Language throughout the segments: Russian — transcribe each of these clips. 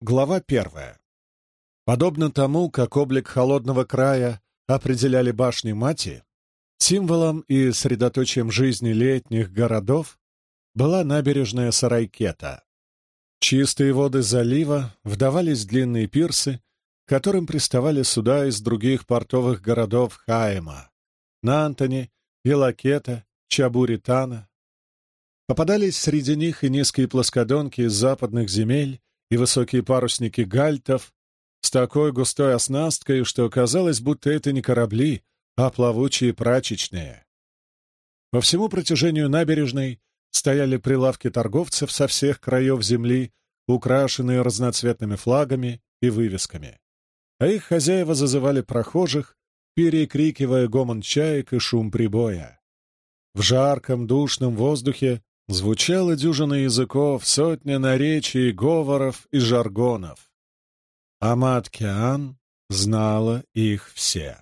Глава 1. Подобно тому, как облик холодного края определяли башни Мати, символом и средоточием жизни летних городов была набережная Сарайкета. Чистые воды залива вдавались в длинные пирсы, к которым приставали суда из других портовых городов Хаэма — Нантани, Илакета, Чабуритана. Попадались среди них и низкие плоскодонки из западных земель, и высокие парусники гальтов с такой густой оснасткой, что казалось, будто это не корабли, а плавучие прачечные. По всему протяжению набережной стояли прилавки торговцев со всех краев земли, украшенные разноцветными флагами и вывесками. А их хозяева зазывали прохожих, перекрикивая гомон чаек и шум прибоя. В жарком душном воздухе звучала дюжина языков, сотня наречий, говоров и жаргонов. Амат-Киан знала их все.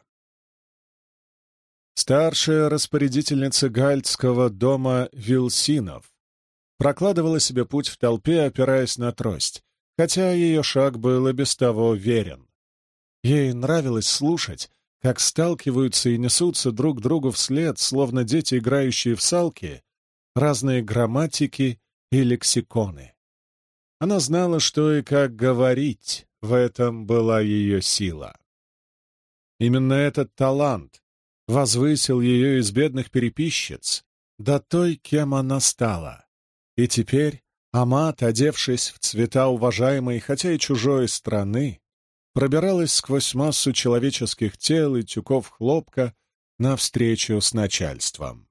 Старшая распорядительница гальтского дома Вилсинов прокладывала себе путь в толпе, опираясь на трость, хотя ее шаг был и без того верен. Ей нравилось слушать, как сталкиваются и несутся друг другу вслед, словно дети, играющие в салки, разные грамматики и лексиконы. Она знала, что и как говорить, в этом была ее сила. Именно этот талант возвысил ее из бедных переписчиц до той, кем она стала. И теперь Амат, одевшись в цвета уважаемой, хотя и чужой страны, пробиралась сквозь массу человеческих тел и тюков хлопка навстречу с начальством.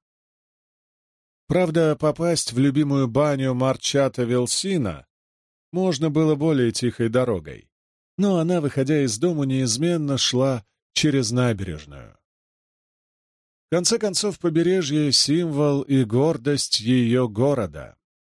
Правда, попасть в любимую баню Марчата Вилсина можно было более тихой дорогой, но она, выходя из дому, неизменно шла через набережную. В конце концов, побережье — символ и гордость ее города.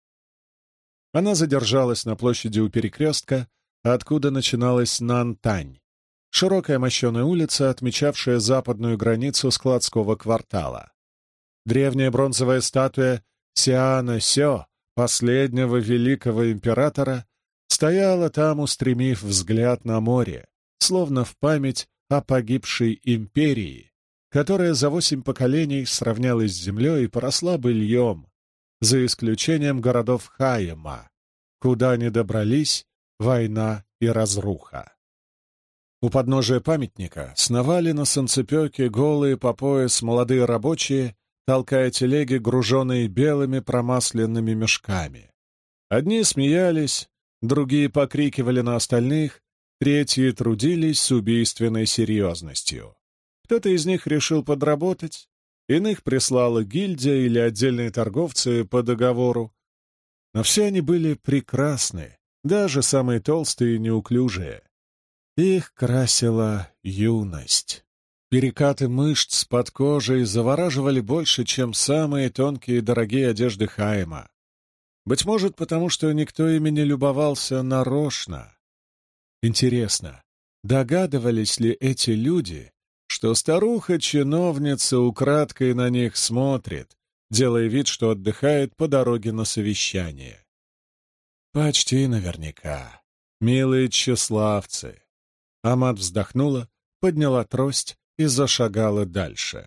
Она задержалась на площади у перекрестка, откуда начиналась Нантань, широкая мощеная улица, отмечавшая западную границу складского квартала. Древняя бронзовая статуя Сиана Сё, последнего великого императора, стояла там, устремив взгляд на море, словно в память о погибшей империи, которая за 8 поколений сравнялась с землей и поросла быльем, за исключением городов Хаэма, куда не добрались война и разруха. У подножия памятника сновали на санцепёке голые по пояс молодые рабочие, толкая телеги, груженные белыми промасленными мешками. Одни смеялись, другие покрикивали на остальных, третьи трудились с убийственной серьезностью. Кто-то из них решил подработать, иных прислала гильдия или отдельные торговцы по договору. Но все они были прекрасны, даже самые толстые и неуклюжие. Их красила юность. Перекаты мышц под кожей завораживали больше, чем самые тонкие и дорогие одежды Хаэма. Быть может, потому что никто ими не любовался нарочно. Интересно, догадывались ли эти люди, что старуха-чиновница украдкой на них смотрит, делая вид, что отдыхает по дороге на совещание? Почти наверняка. Милые тщеславцы. Амат вздохнула, подняла трость и зашагала дальше.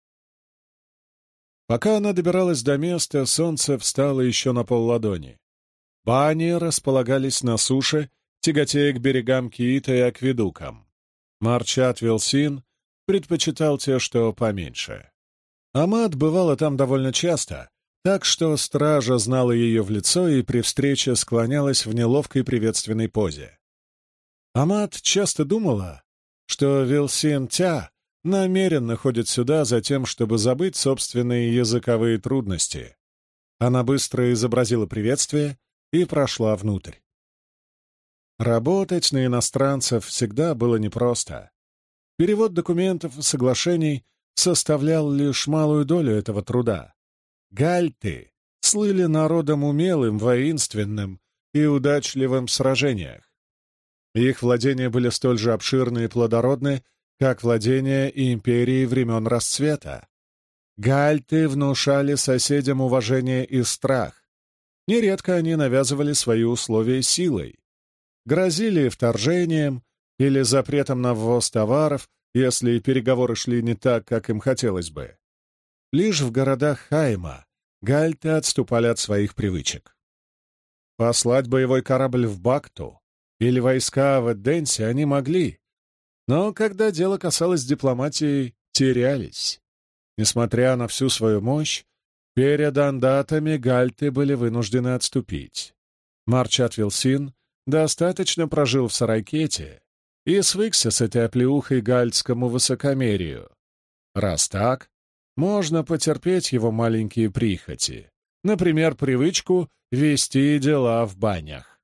Пока она добиралась до места, солнце встало еще на полладони. Бани располагались на суше, тяготея к берегам Киита и акведукам. Марчат Вилсин предпочитал те, что поменьше. Амат бывала там довольно часто, так что стража знала ее в лицо и при встрече склонялась в неловкой приветственной позе. Амат часто думала, что Вилсин-Тя намеренно ходит сюда за тем, чтобы забыть собственные языковые трудности. Она быстро изобразила приветствие и прошла внутрь. Работать на иностранцев всегда было непросто. Перевод документов и соглашений составлял лишь малую долю этого труда. Гальты слыли народом умелым, воинственным и удачливым в сражениях. Их владения были столь же обширны и плодородны, как владения и империи времен расцвета. Гальты внушали соседям уважение и страх. Нередко они навязывали свои условия силой. грозили вторжением или запретом на ввоз товаров, если переговоры шли не так, как им хотелось бы. Лишь в городах Хайма гальты отступали от своих привычек. Послать боевой корабль в Бакту или войска в Эдденсе они могли, но когда дело касалось дипломатии, терялись. Несмотря на всю свою мощь, перед андатами гальты были вынуждены отступить. Марчат Вилсин достаточно прожил в Сарайкете и свыкся с этой оплеухой гальтскому высокомерию. Раз так, можно потерпеть его маленькие прихоти, например, привычку вести дела в банях.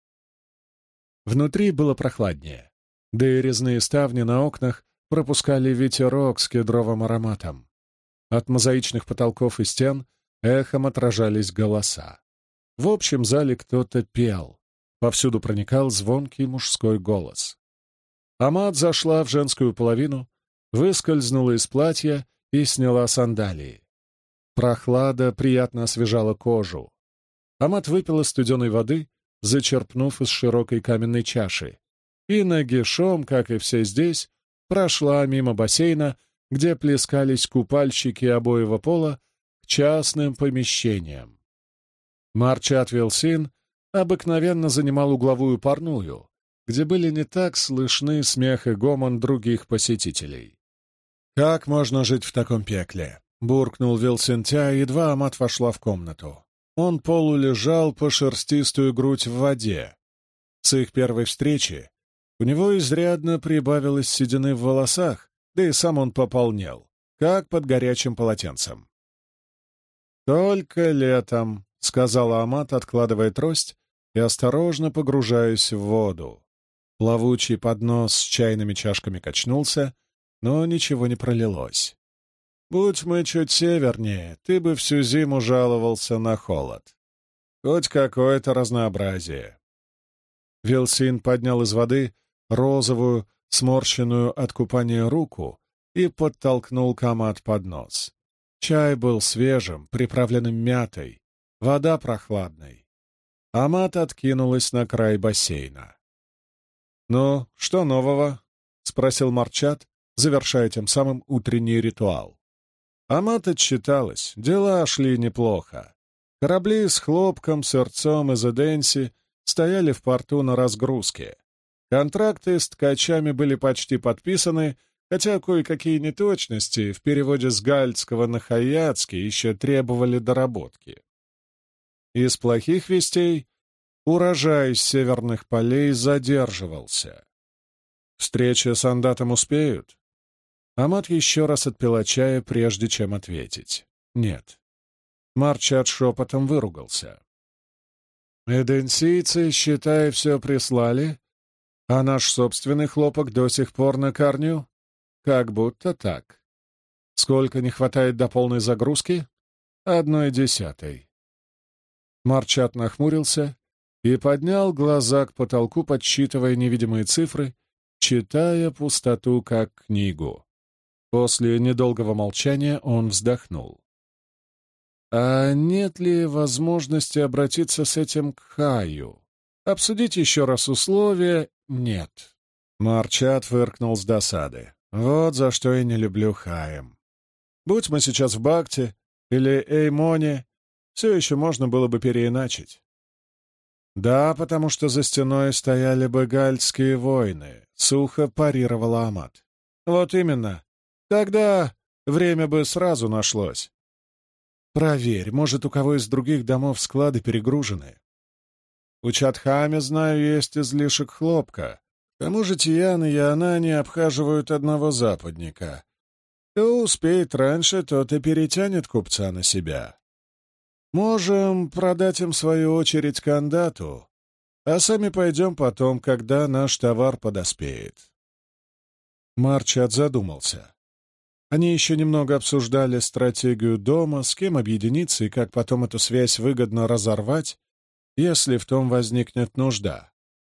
Внутри было прохладнее, да и резные ставни на окнах пропускали ветерок с кедровым ароматом. От мозаичных потолков и стен эхом отражались голоса. В общем зале кто-то пел. Повсюду проникал звонкий мужской голос. Амат зашла в женскую половину, выскользнула из платья и сняла сандалии. Прохлада приятно освежала кожу. Амат выпила студеной воды, зачерпнув из широкой каменной чаши, и нагишом, как и все здесь, прошла мимо бассейна, где плескались купальщики обоего пола, к частным помещениям. Марчат Вилсин обыкновенно занимал угловую парную, где были не так слышны смех и гомон других посетителей. «Как можно жить в таком пекле?» — буркнул Вилсентя, едва Амат вошла в комнату. Он полулежал по шерстистую грудь в воде. С их первой встречи у него изрядно прибавилось седины в волосах, да и сам он пополнел, как под горячим полотенцем. «Только летом», — сказала Амат, откладывая трость и осторожно погружаясь в воду. Плавучий поднос с чайными чашками качнулся, но ничего не пролилось. «Будь мы чуть севернее, ты бы всю зиму жаловался на холод. Хоть какое-то разнообразие». Вилсин поднял из воды розовую, сморщенную от купания руку и подтолкнул Амат под нос. Чай был свежим, приправленным мятой, вода прохладной. Амат откинулась на край бассейна. «Ну, что нового?» — спросил Марчат, завершая тем самым утренний ритуал. Амат отчиталась, дела шли неплохо. Корабли с хлопком, сырцом из Эденси стояли в порту на разгрузке. Контракты с ткачами были почти подписаны, хотя кое-какие неточности в переводе с гальтского на хаяцкий еще требовали доработки. Из плохих вестей урожай с северных полей задерживался. Встреча с андатом успеют? Амат еще раз отпила чая, прежде чем ответить. Нет. Марчат шепотом выругался. «Эденсийцы, считай, все прислали, а наш собственный хлопок до сих пор на корню? Как будто так. Сколько не хватает до полной загрузки? 1/10». Марчат нахмурился и поднял глаза к потолку, подсчитывая невидимые цифры, читая пустоту как книгу. После недолгого молчания он вздохнул. «А нет ли возможности обратиться с этим к Хаю? Обсудить еще раз условия? Нет». Марчат фыркнул с досады. «Вот за что я не люблю Хаем. Будь мы сейчас в Бакте или Эймоне, все еще можно было бы переиначить». «Да, потому что за стеной стояли бы гальтские войны», — сухо парировала Амат. «Вот именно. Тогда время бы сразу нашлось. Проверь, может, у кого из других домов склады перегружены. У Чатхаме, знаю, есть излишек хлопка. К тому же Тиян и Яанани обхаживают одного западника. Кто успеет раньше, тот и перетянет купца на себя. Можем продать им свою очередь кандату, а сами пойдем потом, когда наш товар подоспеет». Марчат задумался. Они еще немного обсуждали стратегию дома, с кем объединиться и как потом эту связь выгодно разорвать, если в том возникнет нужда.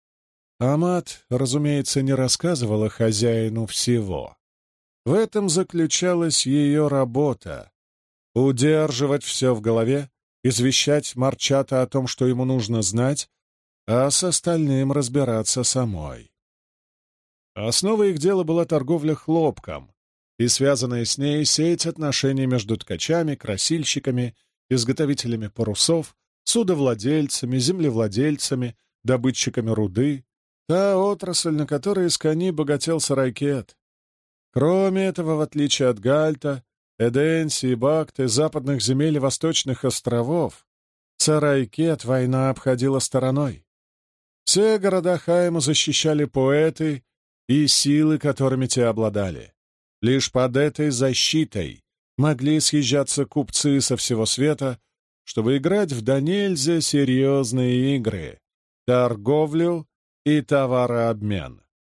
Амат, разумеется, не рассказывала хозяину всего. В этом заключалась ее работа — удерживать все в голове, извещать Марчата о том, что ему нужно знать, а с остальным разбираться самой. Основой их дела была торговля хлопком и связанная с ней сеть отношений между ткачами, красильщиками, изготовителями парусов, судовладельцами, землевладельцами, добытчиками руды, та отрасль, на которой из коней богател Сарайкет. Кроме этого, в отличие от Гальта, Эденси и Бакты, западных земель и восточных островов, Сарайкет война обходила стороной. Все города Хайма защищали поэты и силы, которыми те обладали. Лишь под этой защитой могли съезжаться купцы со всего света, чтобы играть в донельзя серьезные игры — торговлю и товарообмен.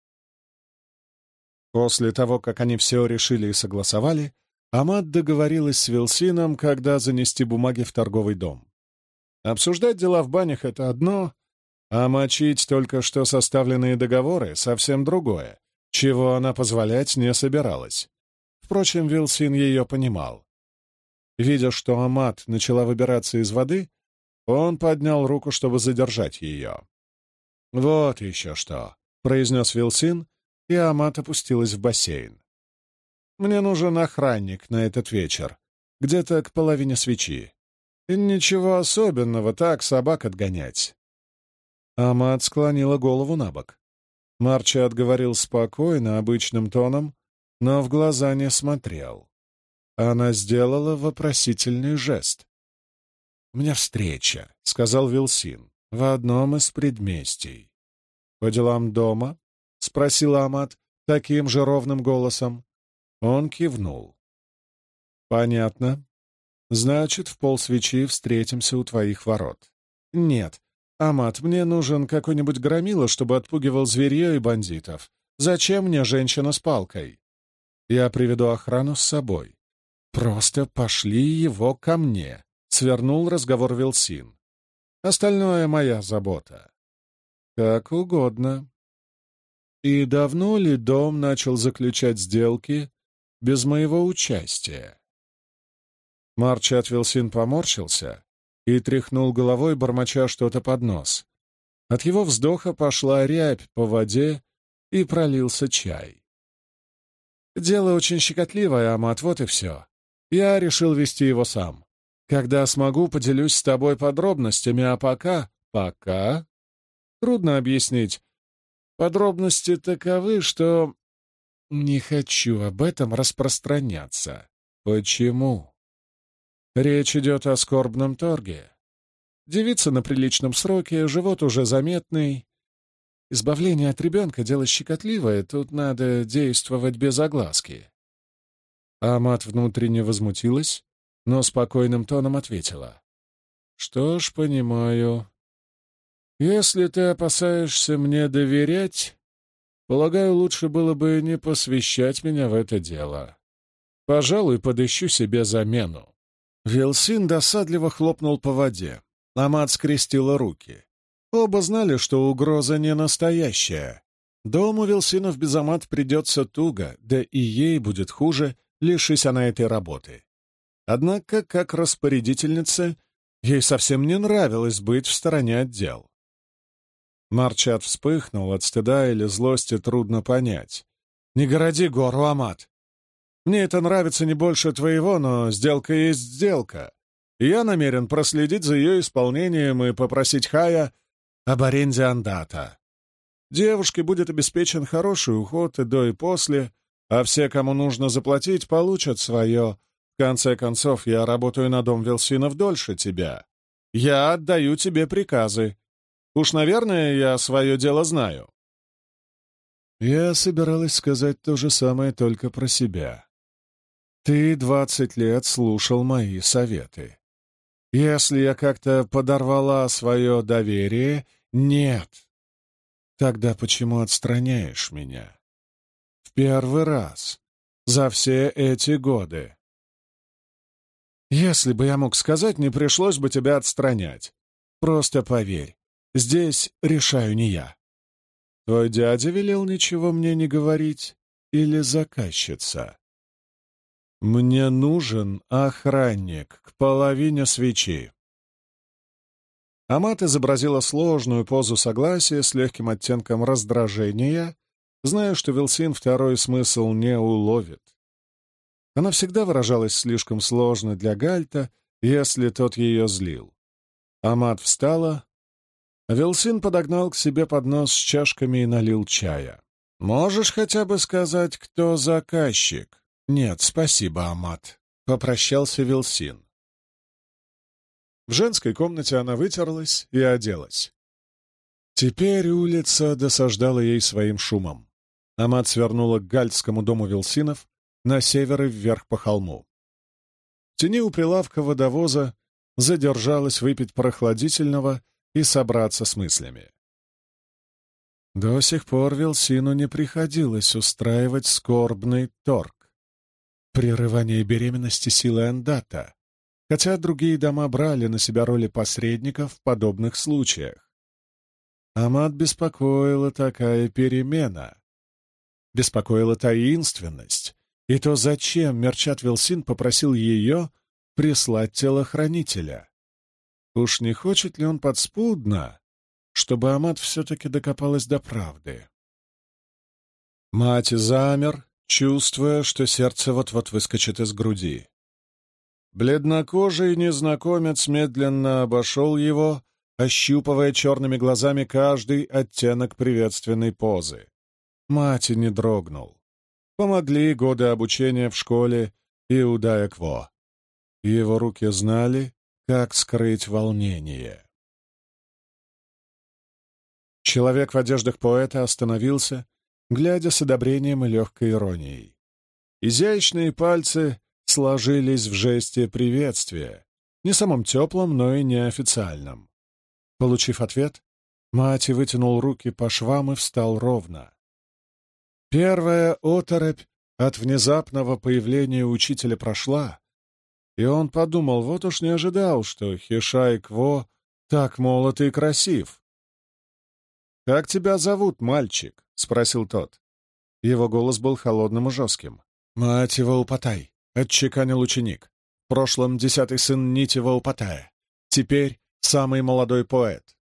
После того, как они все решили и согласовали, Амат договорилась с Вилсином, когда занести бумаги в торговый дом. Обсуждать дела в банях — это одно, а мочить только что составленные договоры — совсем другое, чего она позволять не собиралась. Впрочем, Вилсин ее понимал. Видя, что Амат начала выбираться из воды, он поднял руку, чтобы задержать ее. «Вот еще что», — произнес Вилсин, и Амат опустилась в бассейн. «Мне нужен охранник на этот вечер, где-то к половине свечи. И ничего особенного, так собак отгонять». Амат склонила голову на бок. Марчат говорил спокойно, обычным тоном, но в глаза не смотрел. Она сделала вопросительный жест. «У меня встреча», — сказал Вилсин, — «в одном из предместий». «По делам дома?» — спросила Амат таким же ровным голосом. Он кивнул. «Понятно. Значит, в полсвечи встретимся у твоих ворот». «Нет, Амат, мне нужен какой-нибудь громила, чтобы отпугивал зверье и бандитов. Зачем мне женщина с палкой? Я приведу охрану с собой. Просто пошли его ко мне», — свернул разговор Вилсин. «Остальное моя забота». «Как угодно». «И давно ли дом начал заключать сделки без моего участия?» Марчат Вилсин поморщился и тряхнул головой, бормоча что-то под нос. От его вздоха пошла рябь по воде, и пролился чай. «Дело очень щекотливое, Амат, вот и все. Я решил вести его сам. Когда смогу, поделюсь с тобой подробностями, а пока...» «Пока?» «Трудно объяснить. Подробности таковы, что...» «Не хочу об этом распространяться». «Почему?» «Речь идет о скорбном торге. Девица на приличном сроке, живот уже заметный. Избавление от ребенка — дело щекотливое, тут надо действовать без огласки». Амат внутренне возмутилась, но спокойным тоном ответила. «Что ж, понимаю. Если ты опасаешься мне доверять, полагаю, лучше было бы не посвящать меня в это дело. Пожалуй, подыщу себе замену». Вилсин досадливо хлопнул по воде. Амат скрестила руки. Оба знали, что угроза не настоящая. Дому Вилсинов без Амат придется туго, да и ей будет хуже, лишись она этой работы. Однако, как распорядительница, ей совсем не нравилось быть в стороне от дел. Марчат вспыхнул, от стыда или злости трудно понять. «Не городи гору, Амат. Мне это нравится не больше твоего, но сделка есть сделка. И я намерен проследить за ее исполнением и попросить Хая об аренде андата. Девушке будет обеспечен хороший уход и до, и после, а все, кому нужно заплатить, получат свое. В конце концов, я работаю на дом Вилсинов дольше тебя. Я отдаю тебе приказы. Уж, наверное, я свое дело знаю». Я собиралась сказать то же самое только про себя. Ты 20 лет слушал мои советы. Если я как-то подорвала свое доверие, нет. Тогда почему отстраняешь меня? В первый раз за все эти годы. Если бы я мог сказать, не пришлось бы тебя отстранять. Просто поверь, здесь решаю не я. Твой дядя велел ничего мне не говорить или заказчица? Мне нужен охранник к половине свечи. Амат изобразила сложную позу согласия с легким оттенком раздражения, зная, что Вилсин второй смысл не уловит. Она всегда выражалась слишком сложно для Гальта, если тот ее злил. Амат встала, а Вилсин подогнал к себе поднос с чашками и налил чая. «Можешь хотя бы сказать, кто заказчик?» «Нет, спасибо, Амат», — попрощался Вилсин. В женской комнате она вытерлась и оделась. Теперь улица досаждала ей своим шумом. Амат свернула к гальтскому дому Вилсинов на север и вверх по холму. В тени у прилавка водовоза задержалась выпить прохладительного и собраться с мыслями. До сих пор Вилсину не приходилось устраивать скорбный торг. Прерывание беременности силой Андата, хотя другие дома брали на себя роли посредников в подобных случаях. Амат беспокоила такая перемена. Беспокоила таинственность, и то, зачем Мерчат Вилсин попросил ее прислать телохранителя. Уж не хочет ли он подспудно, чтобы Амат все-таки докопалась до правды? Мать замер, чувствуя, что сердце вот-вот выскочит из груди. Бледнокожий незнакомец медленно обошел его, ощупывая черными глазами каждый оттенок приветственной позы. Мать не дрогнул. Помогли годы обучения в школе и у Даекво. Его руки знали, как скрыть волнение. Человек в одеждах поэта остановился, глядя с одобрением и легкой иронией. Изящные пальцы сложились в жесте приветствия, не самом теплом, но и неофициальном. Получив ответ, Мати вытянул руки по швам и встал ровно. Первая оторопь от внезапного появления учителя прошла, и он подумал, вот уж не ожидал, что Хишай Кво так молод и красив. «Как тебя зовут, мальчик?» — спросил тот. Его голос был холодным и жестким. «Мать его Упатай», — отчеканил ученик. «В прошлом 10-й сын Нитива Упатая. Теперь самый молодой поэт».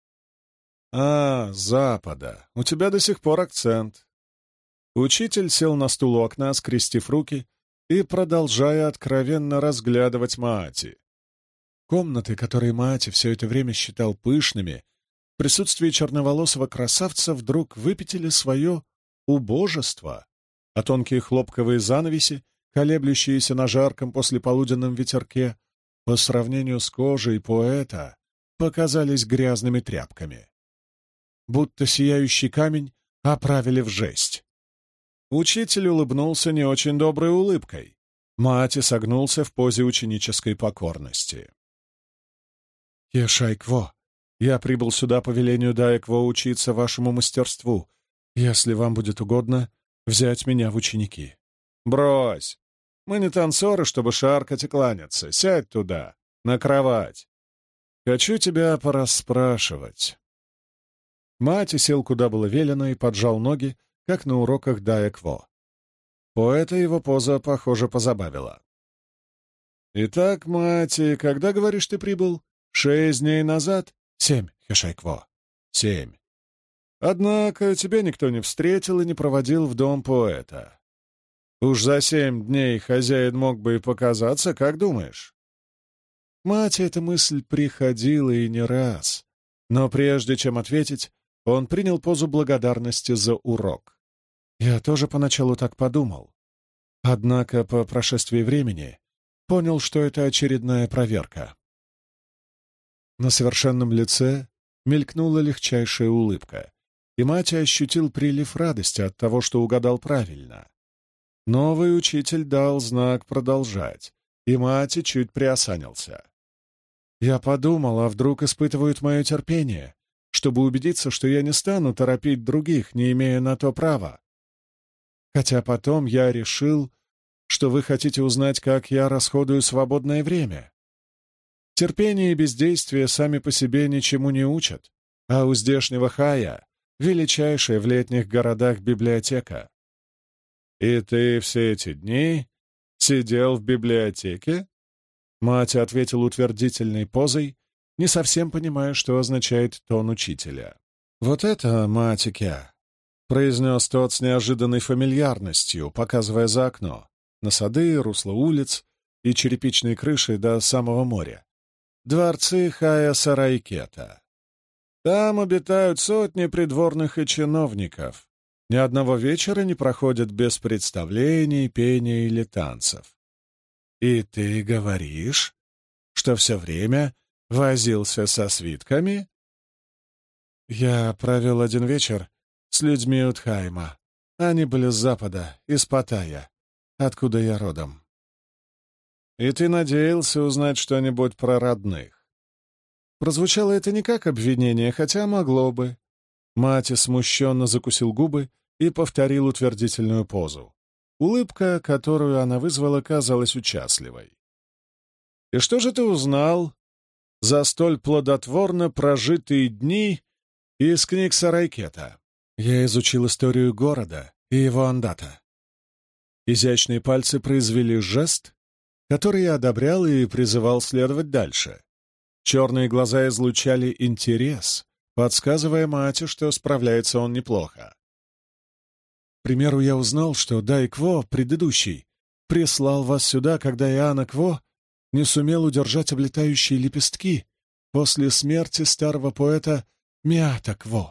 «А, Запада. У тебя до сих пор акцент». Учитель сел на стул у окна, скрестив руки и продолжая откровенно разглядывать Маати. Комнаты, которые Маати все это время считал пышными, в присутствии черноволосого красавца вдруг выпятили свое убожество, а тонкие хлопковые занавеси, колеблющиеся на жарком послеполуденном ветерке, по сравнению с кожей поэта, показались грязными тряпками. Будто сияющий камень оправили в жесть. Учитель улыбнулся не очень доброй улыбкой. Маати согнулся в позе ученической покорности. «Ешайкво, я прибыл сюда по велению Даекво учиться вашему мастерству. Если вам будет угодно, взять меня в ученики». «Брось! Мы не танцоры, чтобы шаркать и кланяться. Сядь туда, на кровать. Хочу тебя порасспрашивать». Маати сел, куда было велено, и поджал ноги, как на уроках Даекво. Поэта его поза, похоже, позабавила. «Итак, Маати, когда, говоришь, ты прибыл? 6 дней назад?» 7, Хешайкво. 7. Однако тебя никто не встретил и не проводил в дом поэта. Уж за 7 дней хозяин мог бы и показаться, как думаешь?» Мате эта мысль приходила и не раз, но прежде чем ответить, он принял позу благодарности за урок. Я тоже поначалу так подумал. Однако по прошествии времени понял, что это очередная проверка. На совершенном лице мелькнула легчайшая улыбка, и мать ощутил прилив радости от того, что угадал правильно. Новый учитель дал знак продолжать, и мать чуть приосанился. Я подумал, а вдруг испытывают мое терпение, чтобы убедиться, что я не стану торопить других, не имея на то права. Хотя потом я решил, что вы хотите узнать, как я расходую свободное время. Терпение и бездействие сами по себе ничему не учат, а у здешнего хая величайшая в летних городах библиотека. «И ты все эти дни сидел в библиотеке?» Мать ответил утвердительной позой не совсем понимая, что означает тон учителя. «Вот это, матикя!» — произнес тот с неожиданной фамильярностью, показывая за окно, на сады, русло улиц и черепичные крыши до самого моря. «Дворцы Хая Сарайкета. Там обитают сотни придворных и чиновников. Ни одного вечера не проходит без представлений, пения или танцев. И ты говоришь, что все время возился со свитками?» «Я провел один вечер с людьми Утхайма. Они были с запада, из Паттайя, откуда я родом». «И ты надеялся узнать что-нибудь про родных?» Прозвучало это не как обвинение, хотя могло бы. Мати смущенно закусил губы и повторил утвердительную позу. Улыбка, которую она вызвала, казалась участливой. «И что же ты узнал за столь плодотворно прожитые дни из книг Сарайкета?» «Я изучил историю города и его андата». Изящные пальцы произвели жест, который я одобрял и призывал следовать дальше. Черные глаза излучали интерес, подсказывая Мате, что справляется он неплохо. К примеру, я узнал, что Дай Кво, предыдущий, прислал вас сюда, когда Иоанна Кво не сумел удержать облетающие лепестки после смерти старого поэта Миата Кво.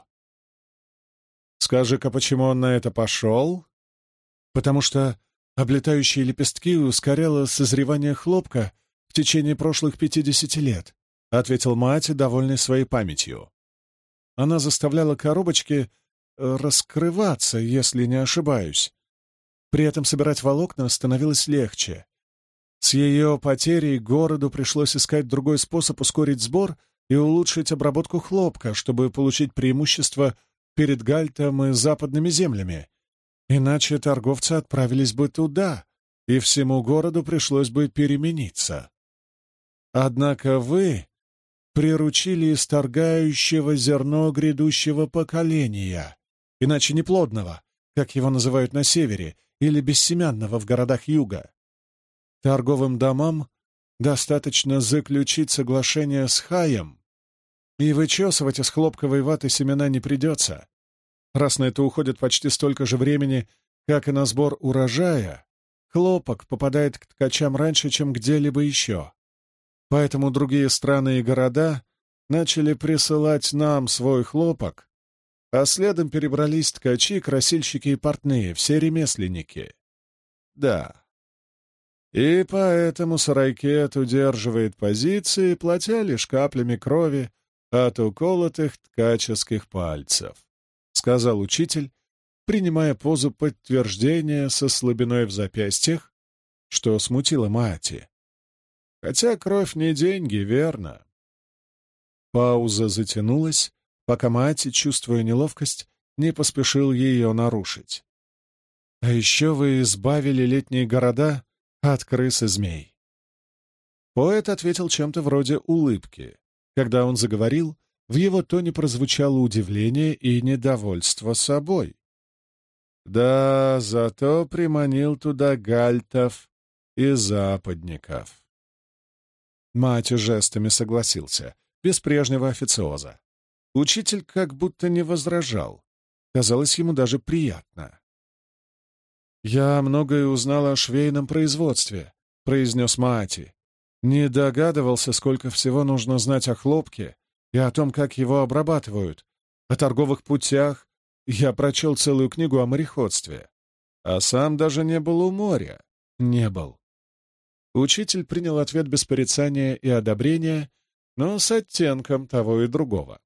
Скажи-ка, почему он на это пошел? Потому что облетающие лепестки ускоряло созревание хлопка в течение прошлых 50 лет, — ответил Мати, довольный своей памятью. Она заставляла коробочки раскрываться, если не ошибаюсь. При этом собирать волокна становилось легче. С ее потерей городу пришлось искать другой способ ускорить сбор и улучшить обработку хлопка, чтобы получить преимущество перед Гальтом и западными землями. Иначе торговцы отправились бы туда, и всему городу пришлось бы перемениться. Однако вы приручили исторгающего зерно грядущего поколения, иначе неплодного, как его называют на севере, или бессемянного в городах юга. Торговым домам достаточно заключить соглашение с Хаем, и вычесывать из хлопковой ваты семена не придется. Раз на это уходит почти столько же времени, как и на сбор урожая, хлопок попадает к ткачам раньше, чем где-либо еще. Поэтому другие страны и города начали присылать нам свой хлопок, а следом перебрались ткачи, красильщики и портные, все ремесленники. Да. И поэтому Сарайкет удерживает позиции, платя лишь каплями крови от уколотых ткаческих пальцев, — сказал учитель, принимая позу подтверждения со слабиной в запястьях, что смутило Мати. Хотя кровь не деньги, верно? Пауза затянулась, пока Мати, чувствуя неловкость, не поспешил ее нарушить. А еще вы избавили летние города от крыс и змей. Поэт ответил чем-то вроде улыбки. Когда он заговорил, в его тоне прозвучало удивление и недовольство собой. Да, зато приманил туда гальтов и западников. Мати жестами согласился, без прежнего официоза. Учитель как будто не возражал. Казалось ему даже приятно. «Я многое узнал о швейном производстве», — произнес Мати. «Не догадывался, сколько всего нужно знать о хлопке и о том, как его обрабатывают, о торговых путях. Я прочел целую книгу о мореходстве, а сам даже не был у моря. Не был». Учитель принял ответ без порицания и одобрения, но с оттенком того и другого.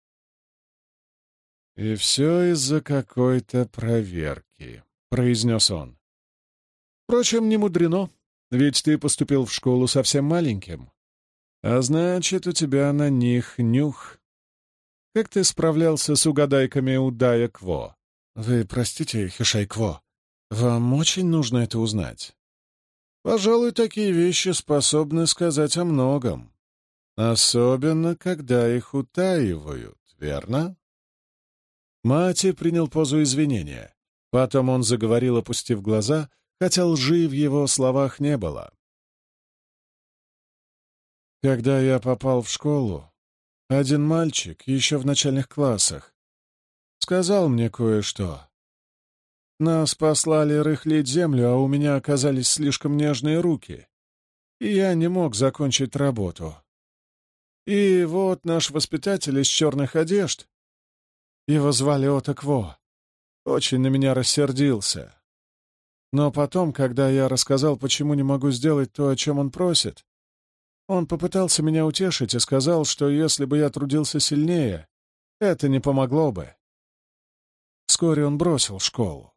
«И все из-за какой-то проверки», — произнес он. «Впрочем, не мудрено, ведь ты поступил в школу совсем маленьким. А значит, у тебя на них нюх. Как ты справлялся с угадайками у Дая Кво?» «Вы простите, Хишай Кво, вам очень нужно это узнать». «Пожалуй, такие вещи способны сказать о многом. Особенно, когда их утаивают, верно?» Мати принял позу извинения. Потом он заговорил, опустив глаза, хотя лжи в его словах не было. «Когда я попал в школу, Один мальчик, еще в начальных классах, сказал мне кое-что. Нас послали рыхлить землю, а у меня оказались слишком нежные руки, и я не мог закончить работу. И вот наш воспитатель из черных одежд, его звали Отакво, очень на меня рассердился. Но потом, когда я рассказал, почему не могу сделать то, о чем он просит, он попытался меня утешить и сказал, что если бы я трудился сильнее, это не помогло бы. Вскоре он бросил школу.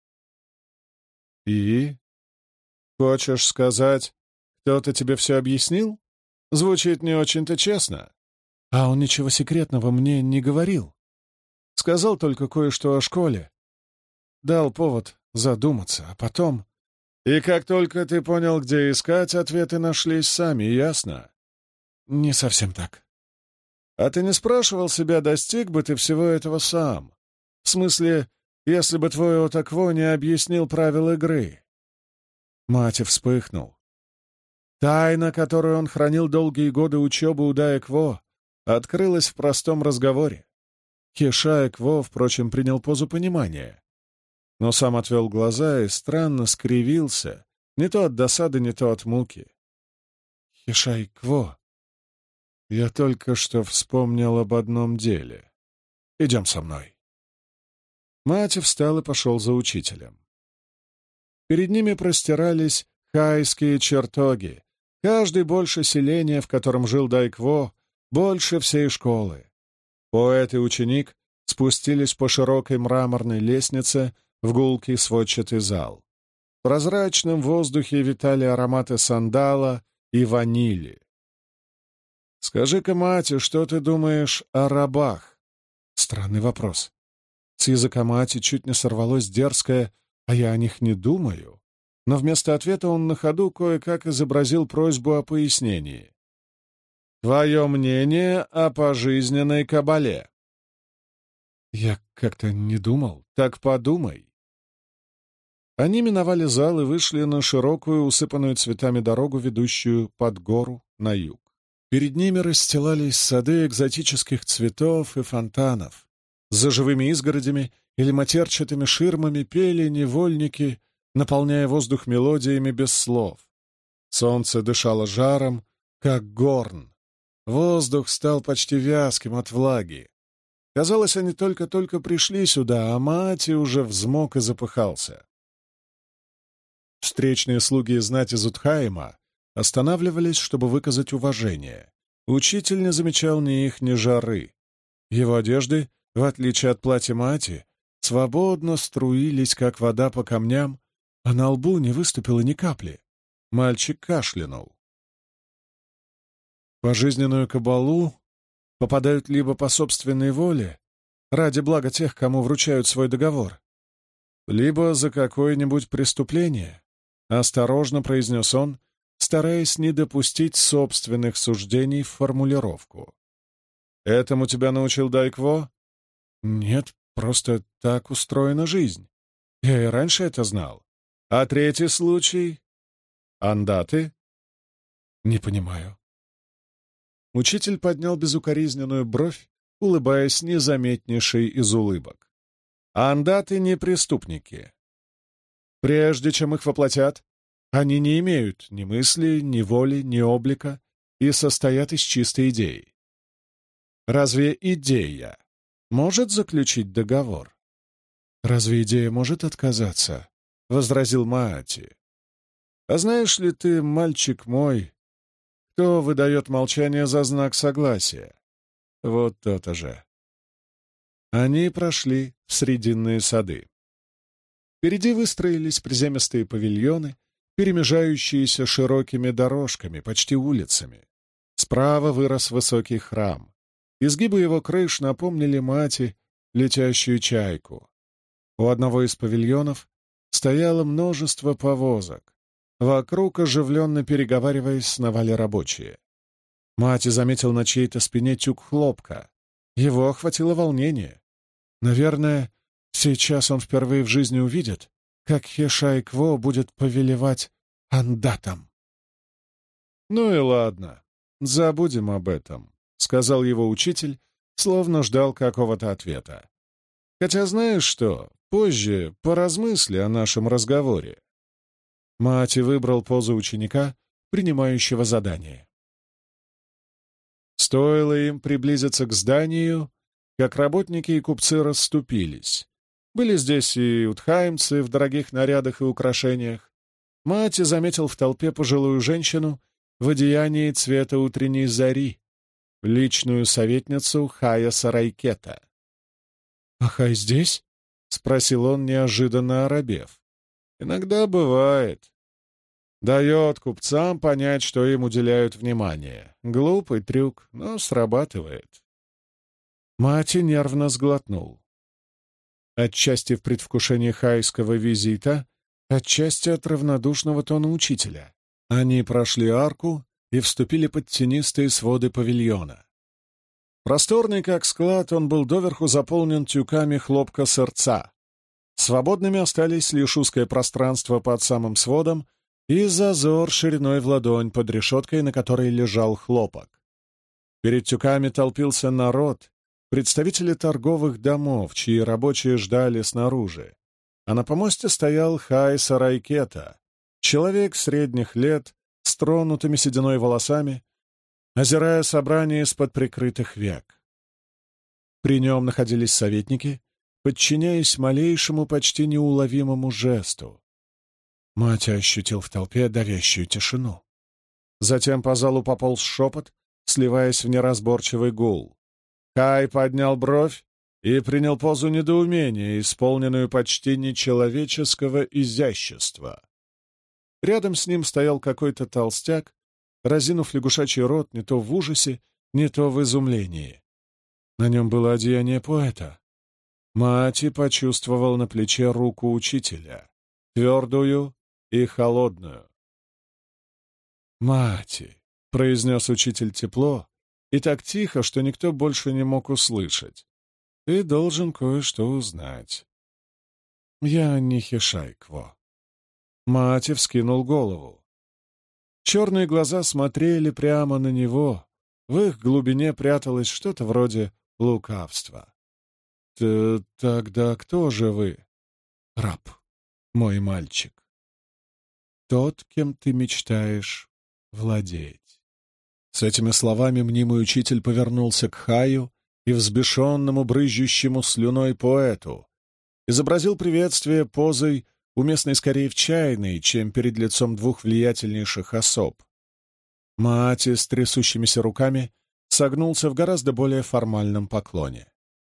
И? Хочешь сказать, кто-то тебе все объяснил? Звучит не очень-то честно. А он ничего секретного мне не говорил. Сказал только кое-что о школе. Дал повод задуматься, а потом... И как только ты понял, где искать, ответы нашлись сами, ясно? Не совсем так. А ты не спрашивал себя, достиг бы ты всего этого сам? В смысле, если бы твой Отакво не объяснил правил игры? Мати вспыхнул. Тайна, которую он хранил долгие годы учебы у Дайкво, открылась в простом разговоре. Хешай-Кво, впрочем, принял позу понимания, но сам отвел глаза и странно скривился, не то от досады, не то от муки. Хешай-Кво, я только что вспомнил об одном деле. Идем со мной. Мати встал и пошел за учителем. Перед ними простирались хайские чертоги, каждый больше селения, в котором жил Дайкво, больше всей школы. Поэт и ученик спустились по широкой мраморной лестнице в гулкий сводчатый зал. В прозрачном воздухе витали ароматы сандала и ванили. «Скажи-ка, Мати, что ты думаешь о рабах?» Странный вопрос. С языка Мати чуть не сорвалось дерзкое «а я о них не думаю», но вместо ответа он на ходу кое-как изобразил просьбу о пояснении. «Твое мнение о пожизненной кабале?» «Я как-то не думал. Так подумай». Они миновали зал и вышли на широкую, усыпанную цветами дорогу, ведущую под гору на юг. Перед ними расстилались сады экзотических цветов и фонтанов. За живыми изгородями или матерчатыми ширмами пели невольники, наполняя воздух мелодиями без слов. Солнце дышало жаром, как горн. Воздух стал почти вязким от влаги. Казалось, они только-только пришли сюда, а Мати уже взмок и запыхался. Встречные слуги из знати Зудхайма останавливались, чтобы выказать уважение. Учитель не замечал ни их, ни жары. Его одежды, в отличие от платья Мати, свободно струились, как вода по камням, а на лбу не выступило ни капли. Мальчик кашлянул. В пожизненную кабалу попадают либо по собственной воле, ради блага тех, кому вручают свой договор, либо за какое-нибудь преступление, — осторожно произнес он, стараясь не допустить собственных суждений в формулировку. «Этому тебя научил Дайкво?» «Нет, просто так устроена жизнь. Я и раньше это знал. А третий случай? Андаты?» «Не понимаю». Учитель поднял безукоризненную бровь, улыбаясь незаметнейшей из улыбок. «Андаты не преступники. Прежде чем их воплотят, они не имеют ни мысли, ни воли, ни облика и состоят из чистой идеи. Разве идея может заключить договор?» «Разве идея может отказаться?» — возразил Маати. «А знаешь ли ты, мальчик мой, кто выдает молчание за знак согласия?» «Вот то-то же». Они прошли в срединные сады. Впереди выстроились приземистые павильоны, перемежающиеся широкими дорожками, почти улицами. Справа вырос высокий храм. Изгибы его крыш напомнили Мати летящую чайку. У одного из павильонов стояло множество повозок. Вокруг, оживленно переговариваясь, сновали рабочие. Мати заметил на чьей-то спине тюк хлопка. Его охватило волнение. Наверное, сейчас он впервые в жизни увидит, как Хешай-Кво будет повелевать андатом. Ну и ладно, забудем об этом. — сказал его учитель, словно ждал какого-то ответа. «Хотя знаешь что, позже поразмысли о нашем разговоре». Маати выбрал позу ученика, принимающего задание. Стоило им приблизиться к зданию, как работники и купцы расступились. Были здесь и утхаймцы в дорогих нарядах и украшениях. Маати заметил в толпе пожилую женщину в одеянии цвета утренней зари, личную советницу Хая Сарайкета. «А Хай здесь?» — спросил он, неожиданно оробев. «Иногда бывает. Дает купцам понять, что им уделяют внимание. Глупый трюк, но срабатывает». Маати нервно сглотнул. Отчасти в предвкушении хайского визита, отчасти от равнодушного тона учителя. Они прошли арку и вступили под тенистые своды павильона. Просторный, как склад, он был доверху заполнен тюками хлопка сырца. Свободными остались лишь узкое пространство под самым сводом и зазор шириной в ладонь под решеткой, на которой лежал хлопок. Перед тюками толпился народ, представители торговых домов, чьи рабочие ждали снаружи. А на помосте стоял Хай Сарайкета, человек средних лет, с тронутыми сединой волосами, озирая собрание из-под прикрытых век. При нем находились советники, подчиняясь малейшему, почти неуловимому жесту. Мать ощутил в толпе давящую тишину. Затем по залу пополз шепот, сливаясь в неразборчивый гул. Хай поднял бровь и принял позу недоумения, исполненную почти нечеловеческого изящества. Рядом с ним стоял какой-то толстяк, разинув лягушачий рот не то в ужасе, не то в изумлении. На нем было одеяние поэта. Маати почувствовал на плече руку учителя, твердую и холодную. «Маати», — произнес учитель тепло и так тихо, что никто больше не мог услышать, — «ты должен кое-что узнать. Я не Хишайкво». Маати вскинул голову. Черные глаза смотрели прямо на него, в их глубине пряталось что-то вроде лукавства. «Тогда кто же вы?» «Раб, мой мальчик. Тот, кем ты мечтаешь владеть». С этими словами мнимый учитель повернулся к Хаю и взбешенному, брызжущему слюной поэту, изобразил приветствие позой, уместной скорее в чайной, чем перед лицом двух влиятельнейших особ. Маати с трясущимися руками согнулся в гораздо более формальном поклоне.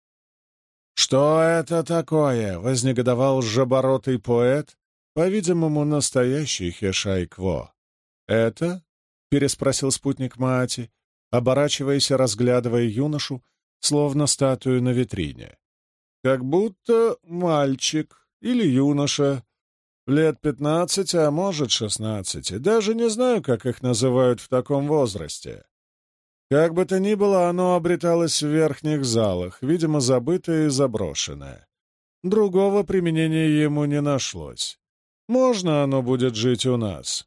«Что это такое?» — вознегодовал жаборотый поэт, по-видимому, настоящий Хишайкво. «Это?» — переспросил спутник Маати, оборачиваясь и разглядывая юношу, словно статую на витрине. «Как будто мальчик или юноша, лет 15, а может 16. Даже не знаю, как их называют в таком возрасте. Как бы то ни было, оно обреталось в верхних залах, видимо, забытое и заброшенное. Другого применения ему не нашлось. Можно оно будет жить у нас?»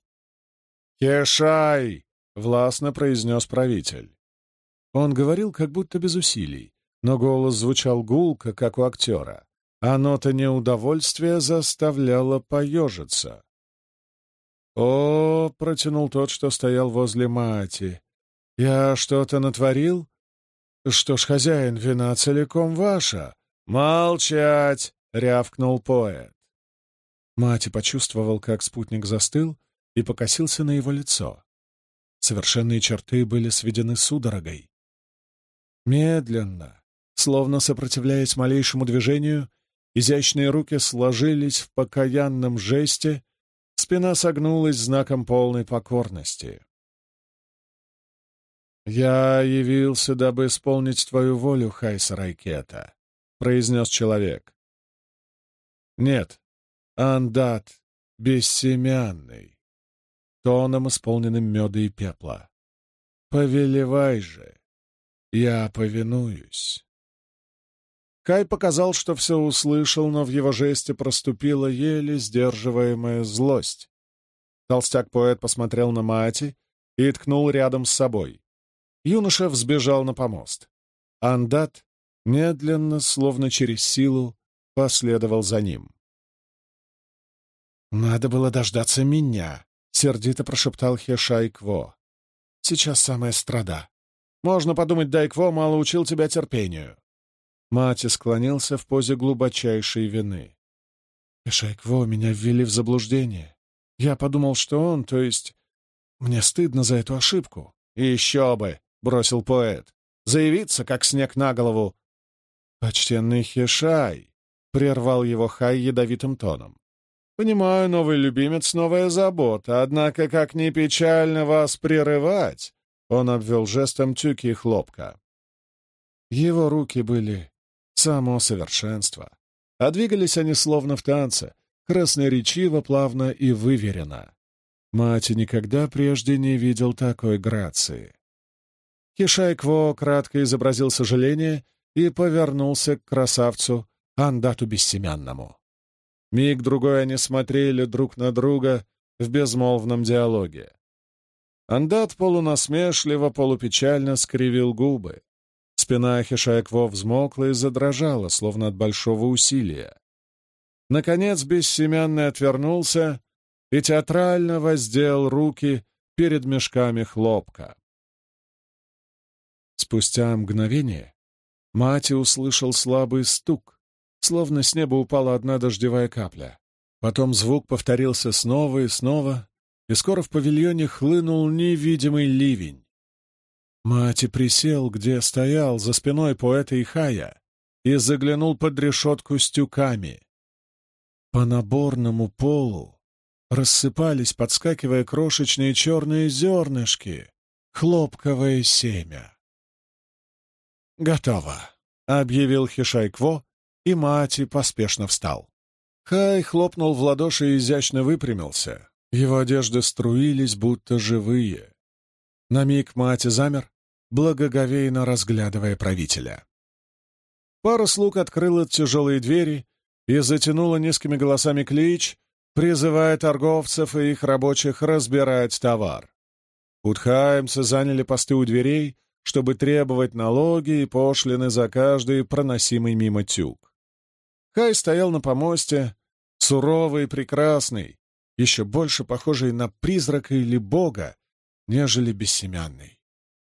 «Кешай!» — властно произнес правитель. Он говорил как будто без усилий, но голос звучал гулко, как у актера, а нота неудовольствия заставляла поежиться. «О!» — протянул тот, что стоял возле Маати. «Я что-то натворил? Что ж, хозяин, вина целиком ваша». «Молчать!» — рявкнул поэт. Маати почувствовал, как спутник застыл, и покосился на его лицо. Совершенные черты были сведены судорогой. Медленно, словно сопротивляясь малейшему движению, изящные руки сложились в покаянном жесте, спина согнулась знаком полной покорности. «Я явился, дабы исполнить твою волю, Хай Сарайкета», — произнес человек. «Нет, Андат бессемянный», тоном, исполненным меда и пепла. «Повелевай же, я повинуюсь». Кай показал, что все услышал, но в его жесте проступила еле сдерживаемая злость. Толстяк-поэт посмотрел на Маати и ткнул рядом с собой. юноша взбежал на помост. Андат медленно, словно через силу, последовал за ним. «Надо было дождаться меня», — сердито прошептал Хешай-Кво. «Сейчас самая страда. Можно подумать, Дай-Кво мало учил тебя терпению». Мати склонился в позе глубочайшей вины. «Хешай-Кво, меня ввели в заблуждение. Я подумал, что он, то есть... Мне стыдно за эту ошибку». «Еще бы!» — бросил поэт. «Заявиться, как снег на голову!» «Почтенный Хешай!» — прервал его Хай ядовитым тоном. «Понимаю, новый любимец, новая забота, однако, как ни печально вас прерывать!» Он обвел жестом тюки и хлопка. Его руки были само совершенство, а двигались они словно в танце, красноречиво, плавно и выверенно. Мати никогда прежде не видел такой грации. Хешай-Кво кратко изобразил сожаление и повернулся к красавцу Андату Бессемянному. Миг-другой они смотрели друг на друга в безмолвном диалоге. Андат полунасмешливо, полупечально скривил губы. Спина Хешай-Кво взмокла и задрожала, словно от большого усилия. Наконец Бессемянный отвернулся и театрально воздел руки перед мешками хлопка. Спустя мгновение Мати услышал слабый стук, словно с неба упала одна дождевая капля. Потом звук повторился снова и снова, и скоро в павильоне хлынул невидимый ливень. Мати присел, где стоял, за спиной поэта и Хая, и заглянул под решетку с тюками. По наборному полу рассыпались, подскакивая, крошечные черные зернышки, хлопковое семя. «Готово», — объявил Хешай-Кво, и Мати поспешно встал. Хай хлопнул в ладоши и изящно выпрямился. Его одежды струились, будто живые. На миг Мати замер, благоговейно разглядывая правителя. Пара слуг открыла тяжелые двери и затянула низкими голосами клич, призывая торговцев и их рабочих разбирать товар. Утхаемцы заняли посты у дверей, чтобы требовать налоги и пошлины за каждый проносимый мимо тюк. Хай стоял на помосте, суровый и прекрасный, еще больше похожий на призрака или бога, нежели Бессемянный.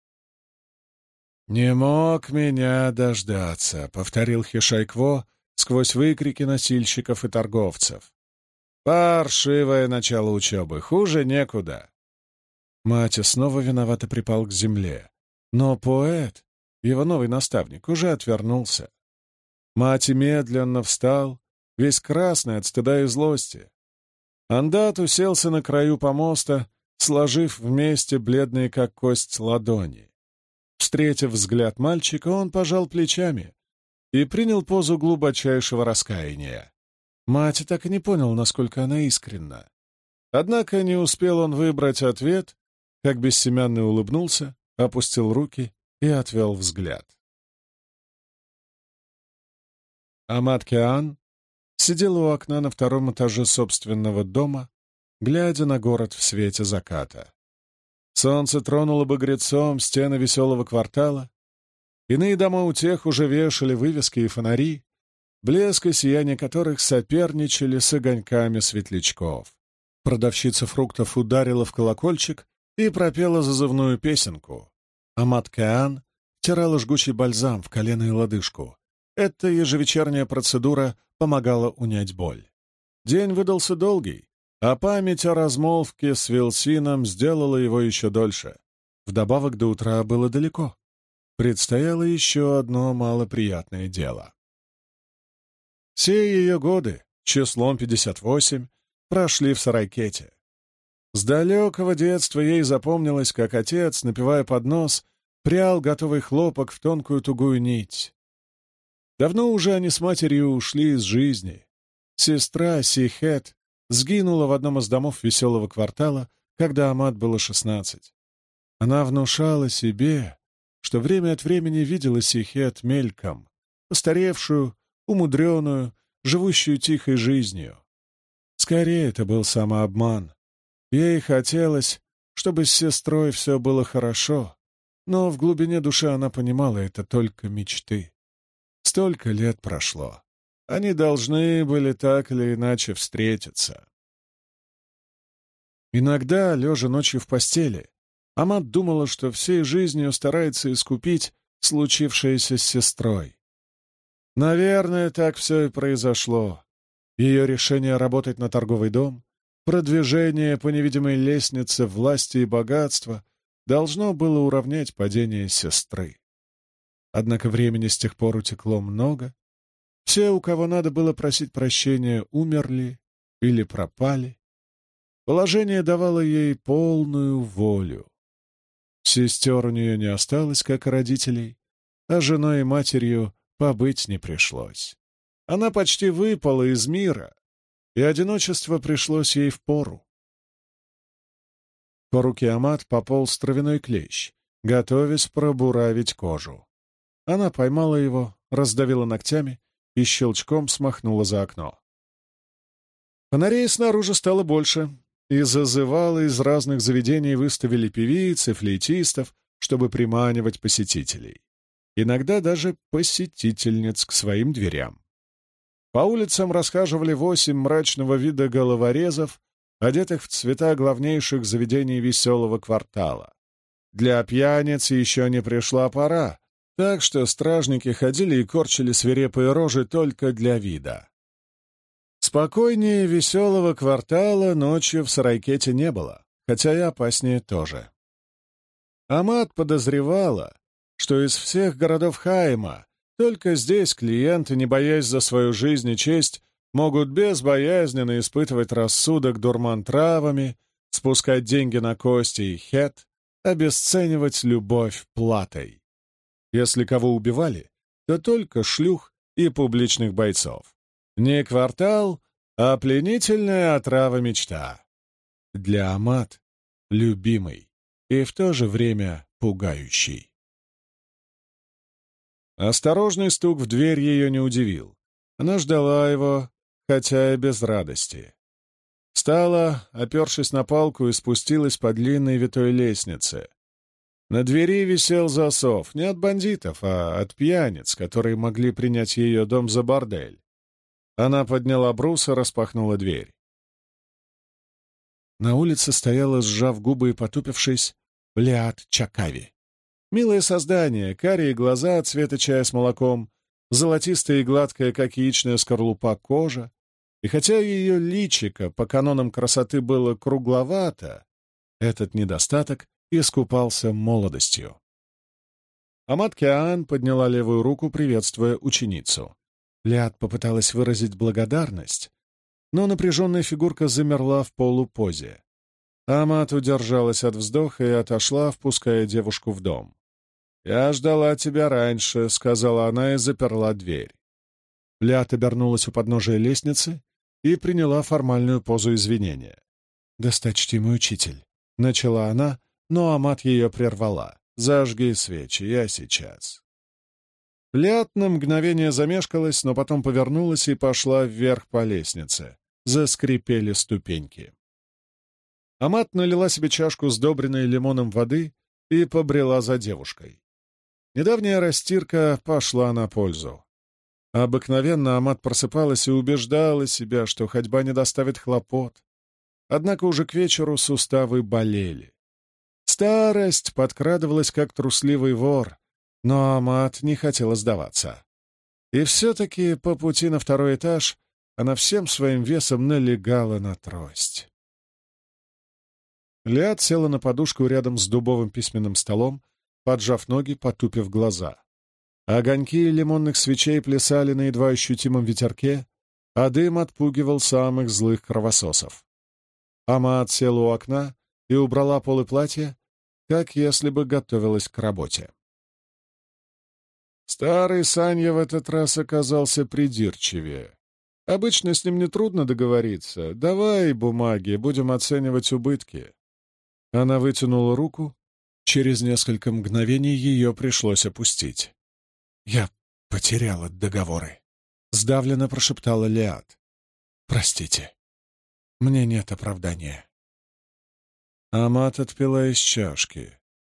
«Не мог меня дождаться», — повторил Хешай-Кво сквозь выкрики носильщиков и торговцев. «Паршивое начало учебы, хуже некуда». Мати снова виновато припал к земле. Но поэт, его новый наставник, уже отвернулся. Мати медленно встал, весь красный от стыда и злости. Андат уселся на краю помоста, сложив вместе бледные как кость ладони. Встретив взгляд мальчика, он пожал плечами и принял позу глубочайшего раскаяния. Мати так и не понял, насколько она искренна. Однако не успел он выбрать ответ, как Бессемянный улыбнулся, опустил руки и отвел взгляд. Амат-Кеан сидел у окна на втором этаже собственного дома, глядя на город в свете заката. Солнце тронуло багрецом стены веселого квартала. Иные дома у тех уже вешали вывески и фонари, блеск и сияние которых соперничали с огоньками светлячков. Продавщица фруктов ударила в колокольчик и пропела зазывную песенку. Амат-Кеан втирала жгучий бальзам в колено и лодыжку. Эта ежевечерняя процедура помогала унять боль. День выдался долгий, а память о размолвке с Вилсином сделала его еще дольше. Вдобавок до утра было далеко. Предстояло еще одно малоприятное дело. Все ее годы, числом 58, прошли в Сарайкете. С далекого детства ей запомнилось, как отец, напевая под нос, прял готовый хлопок в тонкую тугую нить. Давно уже они с матерью ушли из жизни. Сестра Сихет сгинула в одном из домов веселого квартала, когда Амат было 16. Она внушала себе, что время от времени видела Сихет мельком, постаревшую, умудренную, живущую тихой жизнью. Скорее, это был самообман. Ей хотелось, чтобы с сестрой все было хорошо, но в глубине души она понимала, это только мечты. Столько лет прошло. Они должны были так или иначе встретиться. Иногда, лежа ночью в постели, Амат думала, что всей жизнью старается искупить случившееся с сестрой. Наверное, так все и произошло. Ее решение работать на торговый дом, продвижение по невидимой лестнице власти и богатства должно было уравнять падение сестры. Однако времени с тех пор утекло много. Все, у кого надо было просить прощения, умерли или пропали. Положение давало ей полную волю. Сестер у нее не осталось, как и родителей, а женой и матерью побыть не пришлось. Она почти выпала из мира, и одиночество пришлось ей впору. По руке Амат пополз травяной клещ, готовясь пробуравить кожу. Она поймала его, раздавила ногтями и щелчком смахнула за окно. Фонарей снаружи стало больше, и зазывало из разных заведений выставили певиц и флейтистов, чтобы приманивать посетителей. Иногда даже посетительниц к своим дверям. По улицам расхаживали 8 мрачного вида головорезов, одетых в цвета главнейших заведений веселого квартала. Для пьяниц еще не пришла пора, так что стражники ходили и корчили свирепые рожи только для вида. Спокойнее веселого квартала ночью в Сарайкете не было, хотя и опаснее тоже. Амат подозревала, что из всех городов Хайма только здесь клиенты, не боясь за свою жизнь и честь, могут безбоязненно испытывать рассудок дурман-травами, спускать деньги на кости и хет, обесценивать любовь платой. Если кого убивали, то только шлюх и публичных бойцов. Не квартал, а пленительная отрава-мечта. Для Амат — любимый и в то же время пугающий. Осторожный стук в дверь ее не удивил. Она ждала его, хотя и без радости. Встала, опершись на палку, и спустилась по длинной витой лестнице. На двери висел засов не от бандитов, а от пьяниц, которые могли принять ее дом за бордель. Она подняла брус и распахнула дверь. На улице стояла, сжав губы и потупившись, Лиад Чакави. Милое создание, карие глаза цвета чая с молоком, золотистая и гладкая, как яичная скорлупа, кожа. И хотя ее личико по канонам красоты было кругловато, этот недостаток искупался молодостью. Амат Киаан подняла левую руку, приветствуя ученицу. Лиад попыталась выразить благодарность, но напряженная фигурка замерла в полупозе. Амат удержалась от вздоха и отошла, впуская девушку в дом. «Я ждала тебя раньше», — сказала она и заперла дверь. Лиад обернулась у подножия лестницы и приняла формальную позу извинения. «Досточтимый учитель», — начала она, но Амат ее прервала. «Зажги свечи, я сейчас». Лиад на мгновение замешкалась, но потом повернулась и пошла вверх по лестнице. Заскрипели ступеньки. Амат налила себе чашку сдобренной лимоном воды и побрела за девушкой. Недавняя растирка пошла на пользу. Обыкновенно Амат просыпалась и убеждала себя, что ходьба не доставит хлопот. Однако уже к вечеру суставы болели. Старость подкрадывалась, как трусливый вор, но Амат не хотела сдаваться. И все-таки по пути на второй этаж она всем своим весом налегала на трость. Лиад села на подушку рядом с дубовым письменным столом, поджав ноги, потупив глаза. Огоньки лимонных свечей плясали на едва ощутимом ветерке, а дым отпугивал самых злых кровососов. Амат села у окна и убрала полы платья, как если бы готовилась к работе. Старый Санья в этот раз оказался придирчивее. Обычно с ним нетрудно договориться. «Давай бумаги, будем оценивать убытки». Она вытянула руку. Через несколько мгновений ее пришлось опустить. «Я потеряла договоры», — сдавленно прошептала Лиад. «Простите, мне нет оправдания». Амат отпила из чашки.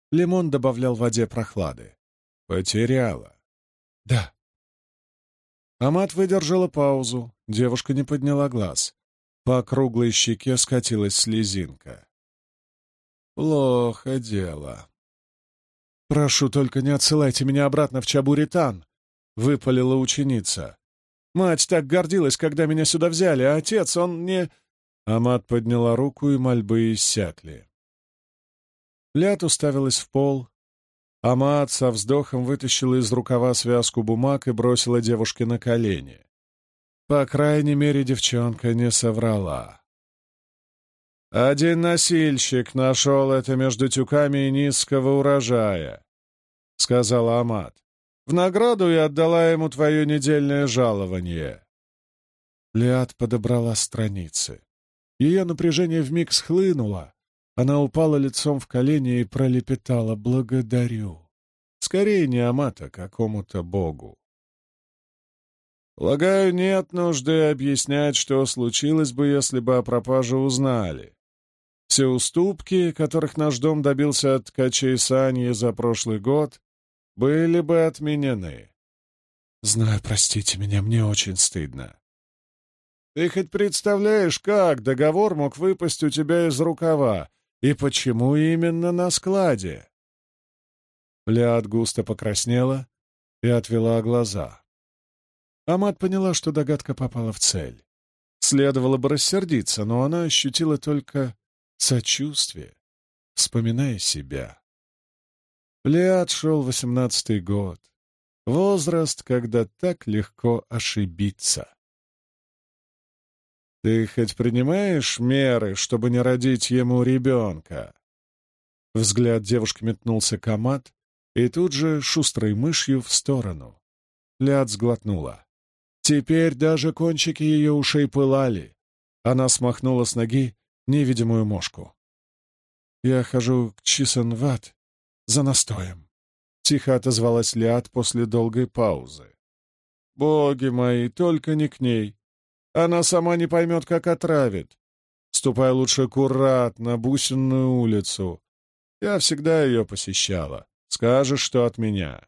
Лимон добавлял воде прохлады. «Потеряла». «Да». Амат выдержала паузу. Девушка не подняла глаз. По круглой щеке скатилась слезинка. «Плохо дело». «Прошу, только не отсылайте меня обратно в Чабуритан», — выпалила ученица. «Мать так гордилась, когда меня сюда взяли, а отец, он не...» Амат подняла руку, и мольбы иссякли. Ляд уставилась в пол. Амат со вздохом вытащила из рукава связку бумаг и бросила девушке на колени. По крайней мере, девчонка не соврала. «Один носильщик нашел это между тюками низкого урожая», — сказала Амат. «В награду я отдала ему твое недельное жалование». Лиад подобрала страницы. Ее напряжение вмиг схлынуло. Она упала лицом в колени и пролепетала: «Благодарю». Скорее не Амат, а какому-то богу. «Полагаю, нет нужды объяснять, что случилось бы, если бы о пропаже узнали. Все уступки, которых наш дом добился от ткачей Саньи за прошлый год, были бы отменены». «Знаю, простите меня, мне очень стыдно». «Ты хоть представляешь, как договор мог выпасть у тебя из рукава, и почему именно на складе?» Ляд густо покраснела и отвела глаза. Амат поняла, что догадка попала в цель. Следовало бы рассердиться, но она ощутила только сочувствие, вспоминая себя. Ляд шел 18-й год, возраст, когда так легко ошибиться. «Ты хоть принимаешь меры, чтобы не родить ему ребенка?» Взгляд девушки метнулся к Амат, и тут же шустрой мышью в сторону. Ляд сглотнула. Теперь даже кончики ее ушей пылали. Она смахнула с ноги невидимую мошку. «Я хожу к Чисанват за настоем», — тихо отозвалась Ляд после долгой паузы. «Боги мои, только не к ней. Она сама не поймет, как отравит. Ступай лучше аккурат на Бусинную улицу. Я всегда ее посещала. Скажешь, что от меня».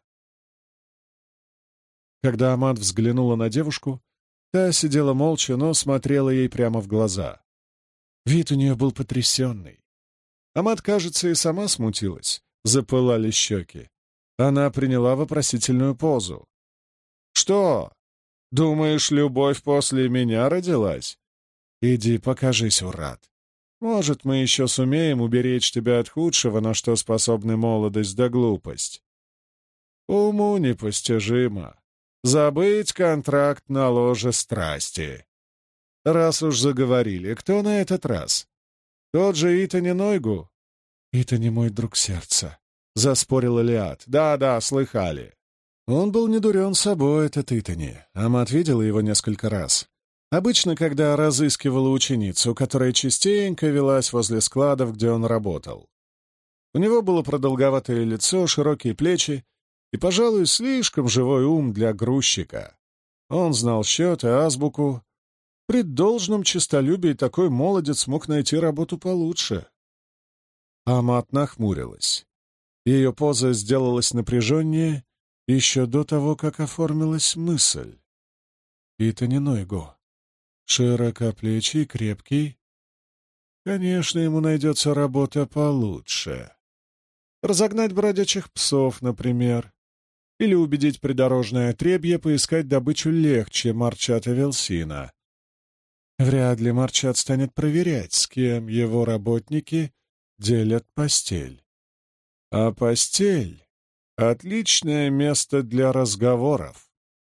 Когда Амат взглянула на девушку, та сидела молча, но смотрела ей прямо в глаза. Вид у нее был потрясенный. Амат, кажется, и сама смутилась. Запылали щеки. Она приняла вопросительную позу. «Что? Думаешь, любовь после меня родилась? Иди, покажись, Урат. Может, мы еще сумеем уберечь тебя от худшего, на что способны молодость да глупость. Уму непостижимо. Забыть контракт на ложе страсти. Раз уж заговорили, кто на этот раз? Тот же Итани Нойгу?» «Итани мой друг сердца», — заспорила Лиад. «Да-да, слыхали». Он был не дурен собой, этот Итани. Амат видела его несколько раз. Обычно, когда разыскивала ученицу, которая частенько велась возле складов, где он работал. У него было продолговатое лицо, широкие плечи и, пожалуй, слишком живой ум для грузчика. Он знал счет и азбуку. При должном честолюбии такой молодец мог найти работу получше. Амат нахмурилась. Ее поза сделалась напряженнее еще до того, как оформилась мысль. Итани Нойгу. Широкоплечий, крепкий. Конечно, ему найдется работа получше. Разогнать бродячих псов, например. Или убедить придорожное отребье поискать добычу легче Марчата Велсина. Вряд ли Марчат станет проверять, с кем его работники делят постель. А постель — отличное место для разговоров.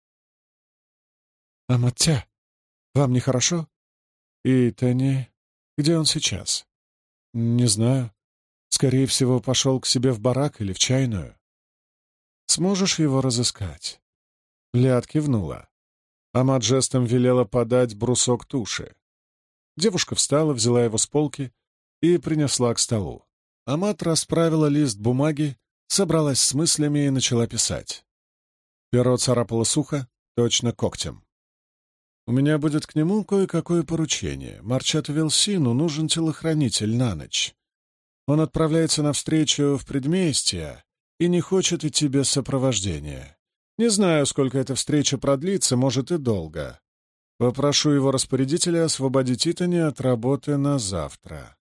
«Амаття, вам нехорошо?» «Итани, где он сейчас?» «Не знаю. Скорее всего, пошел к себе в барак или в чайную. Сможешь его разыскать?» Ляд кивнула. Амат жестом велела подать брусок туши. Девушка встала, взяла его с полки и принесла к столу. Амат расправила лист бумаги, собралась с мыслями и начала писать. Перо царапало сухо, точно когтем. «У меня будет к нему кое-какое поручение. Марчату Велсину нужен телохранитель на ночь. Он отправляется навстречу в предместье и не хочет идти без сопровождения. Не знаю, сколько эта встреча продлится, может и долго. Попрошу его распорядителя освободить Итани от работы на завтра».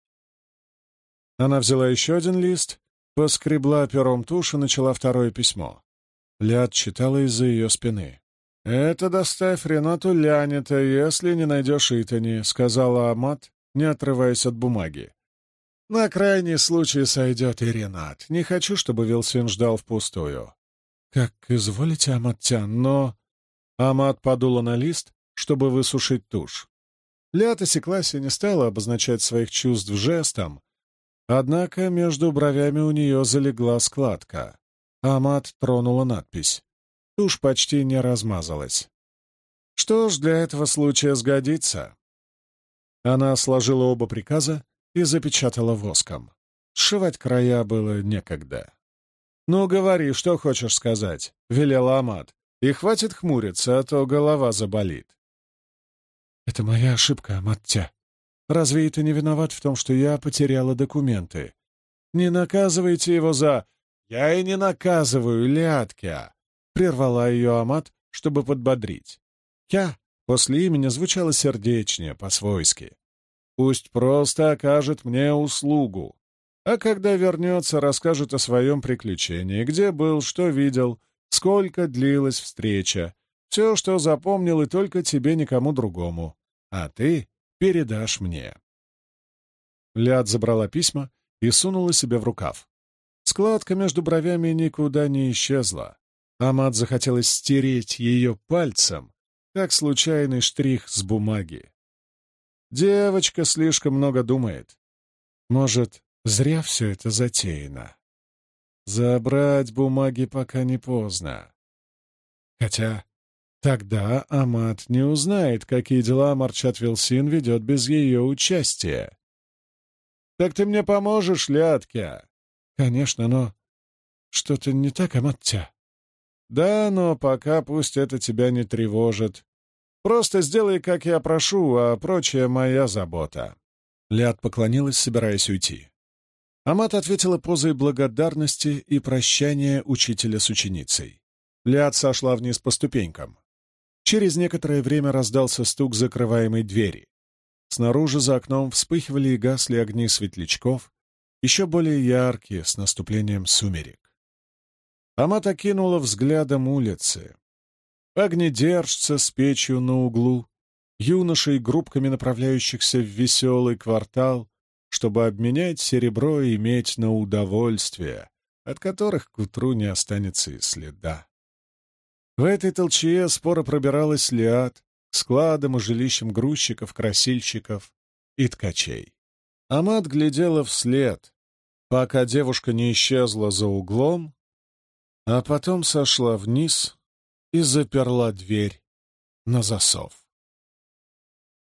Она взяла еще один лист, поскребла пером тушь и начала второе письмо. Ляд читала из-за ее спины. «Это доставь Ренату Лянета, если не найдешь Итани», — сказала Амат, не отрываясь от бумаги. «На крайний случай сойдет и Ренат. Не хочу, чтобы Вилсин ждал впустую». «Как изволите, Аматтян, но...» Амат подула на лист, чтобы высушить тушь. Ляд осеклась и не стала обозначать своих чувств жестом, однако между бровями у нее залегла складка. Амат тронула надпись. Тушь почти не размазалась. «Что ж, для этого случая сгодится». Она сложила оба приказа и запечатала воском. Сшивать края было некогда. «Ну, говори, что хочешь сказать», — велела Амат. «И хватит хмуриться, а то голова заболит». «Это моя ошибка, Амаття. Разве это не виноват в том, что я потеряла документы? Не наказывайте его за...» «Я и не наказываю, Ляткя!» — прервала ее Амат, чтобы подбодрить. «Кя» после имени звучало сердечнее, по-свойски. «Пусть просто окажет мне услугу, а когда вернется, расскажет о своем приключении, где был, что видел, сколько длилась встреча, все, что запомнил, и только тебе, никому другому, а ты передашь мне». Ляд забрала письма и сунула себе в рукав. Складка между бровями никуда не исчезла. Амат захотелось стереть ее пальцем, как случайный штрих с бумаги. Девочка слишком много думает. Может, зря все это затеяно. Забрать бумаги пока не поздно. Хотя тогда Амат не узнает, какие дела Марчат Вилсин ведет без ее участия. «Так ты мне поможешь, Ляткя?» «Конечно, но что-то не так, Амаття». «Да, но пока пусть это тебя не тревожит. Просто сделай, как я прошу, а прочее моя забота». Ляд поклонилась, собираясь уйти. Амат ответила позой благодарности и прощания учителя с ученицей. Ляд сошла вниз по ступенькам. Через некоторое время раздался стук закрываемой двери. Снаружи за окном вспыхивали и гасли огни светлячков, еще более яркие с наступлением сумерек. Амат окинула взглядом улицы. Огнедержца с печью на углу, юношей группками направляющихся в веселый квартал, чтобы обменять серебро и медь на удовольствие, от которых к утру не останется и следа. В этой толчее споро пробиралась Лиад к складам и жилищам грузчиков, красильщиков и ткачей. Амат глядела вслед, пока девушка не исчезла за углом, а потом сошла вниз и заперла дверь на засов.